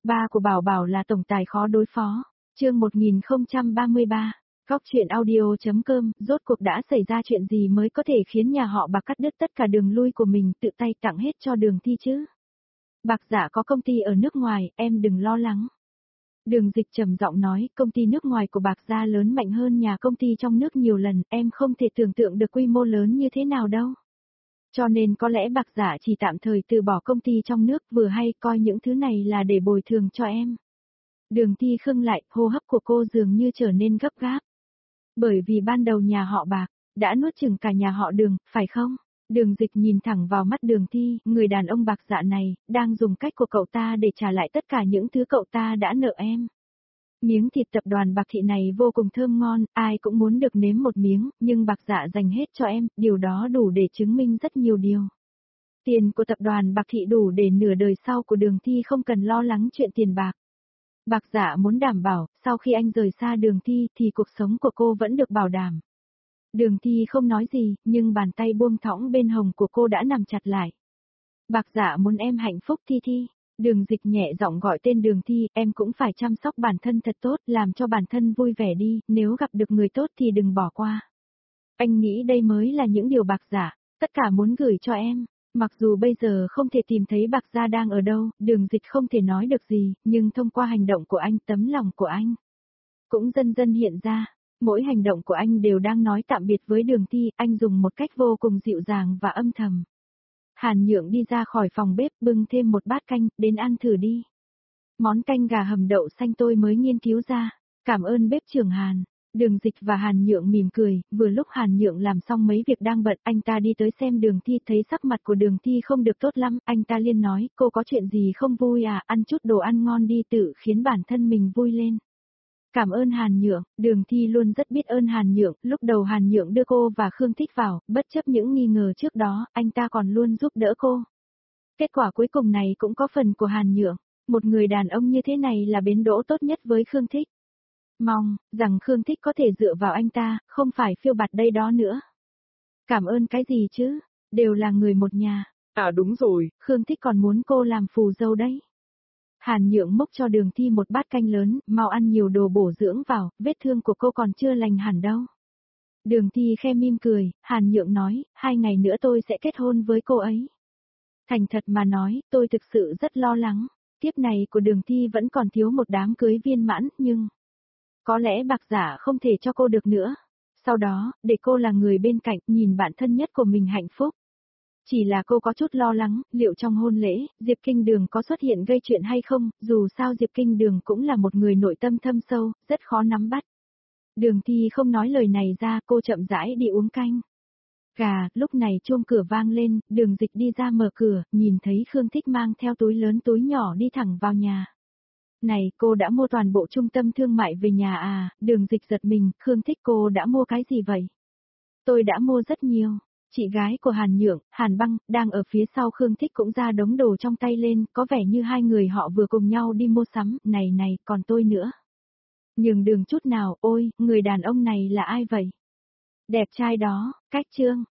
Ba của Bảo Bảo là tổng tài khó đối phó. Chương 1033. Góc truyện audio.com. Rốt cuộc đã xảy ra chuyện gì mới có thể khiến nhà họ Bạc cắt đứt tất cả đường lui của mình, tự tay tặng hết cho Đường Thi chứ? Bạc Dạ có công ty ở nước ngoài, em đừng lo lắng. Đường Dịch trầm giọng nói, công ty nước ngoài của Bạc Gia lớn mạnh hơn nhà công ty trong nước nhiều lần, em không thể tưởng tượng được quy mô lớn như thế nào đâu. Cho nên có lẽ Bạc Dạ chỉ tạm thời từ bỏ công ty trong nước, vừa hay coi những thứ này là để bồi thường cho em. Đường Thi khựng lại, hô hấp của cô dường như trở nên gấp gáp. Bởi vì ban đầu nhà họ Bạc đã nuốt chửng cả nhà họ Đường, phải không? Đường Dịch nhìn thẳng vào mắt Đường Thi, người đàn ông Bạc Dạ này đang dùng cách của cậu ta để trả lại tất cả những thứ cậu ta đã nợ em. Miếng thịt tập đoàn Bạc Thị này vô cùng thơm ngon, ai cũng muốn được nếm một miếng, nhưng Bạc Dạ dành hết cho em, điều đó đủ để chứng minh rất nhiều điều. Tiền của tập đoàn Bạc Thị đủ để nửa đời sau của Đường Thi không cần lo lắng chuyện tiền bạc. Bạc Dạ muốn đảm bảo, sau khi anh rời xa Đường Thi thì cuộc sống của cô vẫn được bảo đảm. Đường Thi không nói gì, nhưng bàn tay buông thõng bên hồng của cô đã nằm chặt lại. Bạc Dạ muốn em hạnh phúc Thi Thi. Đường Dịch nhẹ giọng gọi tên Đường Thi, em cũng phải chăm sóc bản thân thật tốt, làm cho bản thân vui vẻ đi, nếu gặp được người tốt thì đừng bỏ qua. Anh nghĩ đây mới là những điều Bạc Dạ tất cả muốn gửi cho em. Mặc dù bây giờ không thể tìm thấy Bạc Gia đang ở đâu, Đường Dịch không thể nói được gì, nhưng thông qua hành động của anh, tấm lòng của anh cũng dần dần hiện ra. Mỗi hành động của anh đều đang nói tạm biệt với Đường Thi, anh dùng một cách vô cùng dịu dàng và âm thầm. Hàn Nhượng đi ra khỏi phòng bếp, bưng thêm một bát canh, đến ăn thử đi. Món canh gà hầm đậu xanh tôi mới nghiên cứu ra. Cảm ơn bếp trưởng Hàn. Đường Dịch và Hàn Nhượng mỉm cười, vừa lúc Hàn Nhượng làm xong mấy việc đang bận, anh ta đi tới xem Đường Thi, thấy sắc mặt của Đường Thi không được tốt lắm, anh ta liền nói, cô có chuyện gì không vui à, ăn chút đồ ăn ngon đi, tự khiến bản thân mình vui lên. Cảm ơn Hàn Nhượng, Đường Thi luôn rất biết ơn Hàn Nhượng, lúc đầu Hàn Nhượng đưa cô và Khương Thích vào, bất chấp những nghi ngờ trước đó, anh ta còn luôn giúp đỡ cô. Kết quả cuối cùng này cũng có phần của Hàn Nhượng, một người đàn ông như thế này là bến đỗ tốt nhất với Khương Thích. Mong rằng Khương Thích có thể dựa vào anh ta, không phải phiêu bạt đây đó nữa. Cảm ơn cái gì chứ, đều là người một nhà. À đúng rồi, Khương Thích còn muốn cô làm phù dâu đấy. Hàn Nhượng múc cho Đường Thi một bát canh lớn, mau ăn nhiều đồ bổ dưỡng vào, vết thương của cô còn chưa lành hẳn đâu. Đường Thi khe mỉm cười, Hàn Nhượng nói, 2 ngày nữa tôi sẽ kết hôn với cô ấy. Thành thật mà nói, tôi thực sự rất lo lắng. Kiếp này của Đường Thi vẫn còn thiếu một đám cưới viên mãn, nhưng có lẽ Bạc Dạ không thể cho cô được nữa. Sau đó, để cô là người bên cạnh, nhìn bạn thân nhất của mình hạnh phúc. Chỉ là cô có chút lo lắng, liệu trong hôn lễ, Diệp Kinh Đường có xuất hiện gây chuyện hay không, dù sao Diệp Kinh Đường cũng là một người nội tâm thâm sâu, rất khó nắm bắt. Đường Thi không nói lời này ra, cô chậm rãi đi uống canh. Lúc này chuông cửa vang lên, Đường Dịch đi ra mở cửa, nhìn thấy Khương Thích mang theo túi lớn túi nhỏ đi thẳng vào nhà. Này, cô đã mua toàn bộ trung tâm thương mại về nhà à? Đường Dịch giật mình, Khương Thích cô đã mua cái gì vậy? Tôi đã mua rất nhiều. Chị gái của Hàn Nhượng, Hàn Băng, đang ở phía sau Khương Thích cũng ra đống đồ trong tay lên, có vẻ như hai người họ vừa cùng nhau đi mua sắm, này, còn tôi nữa. Nhường đường chút nào, ôi, người đàn ông này là ai vậy? Đẹp trai đó, cách chương.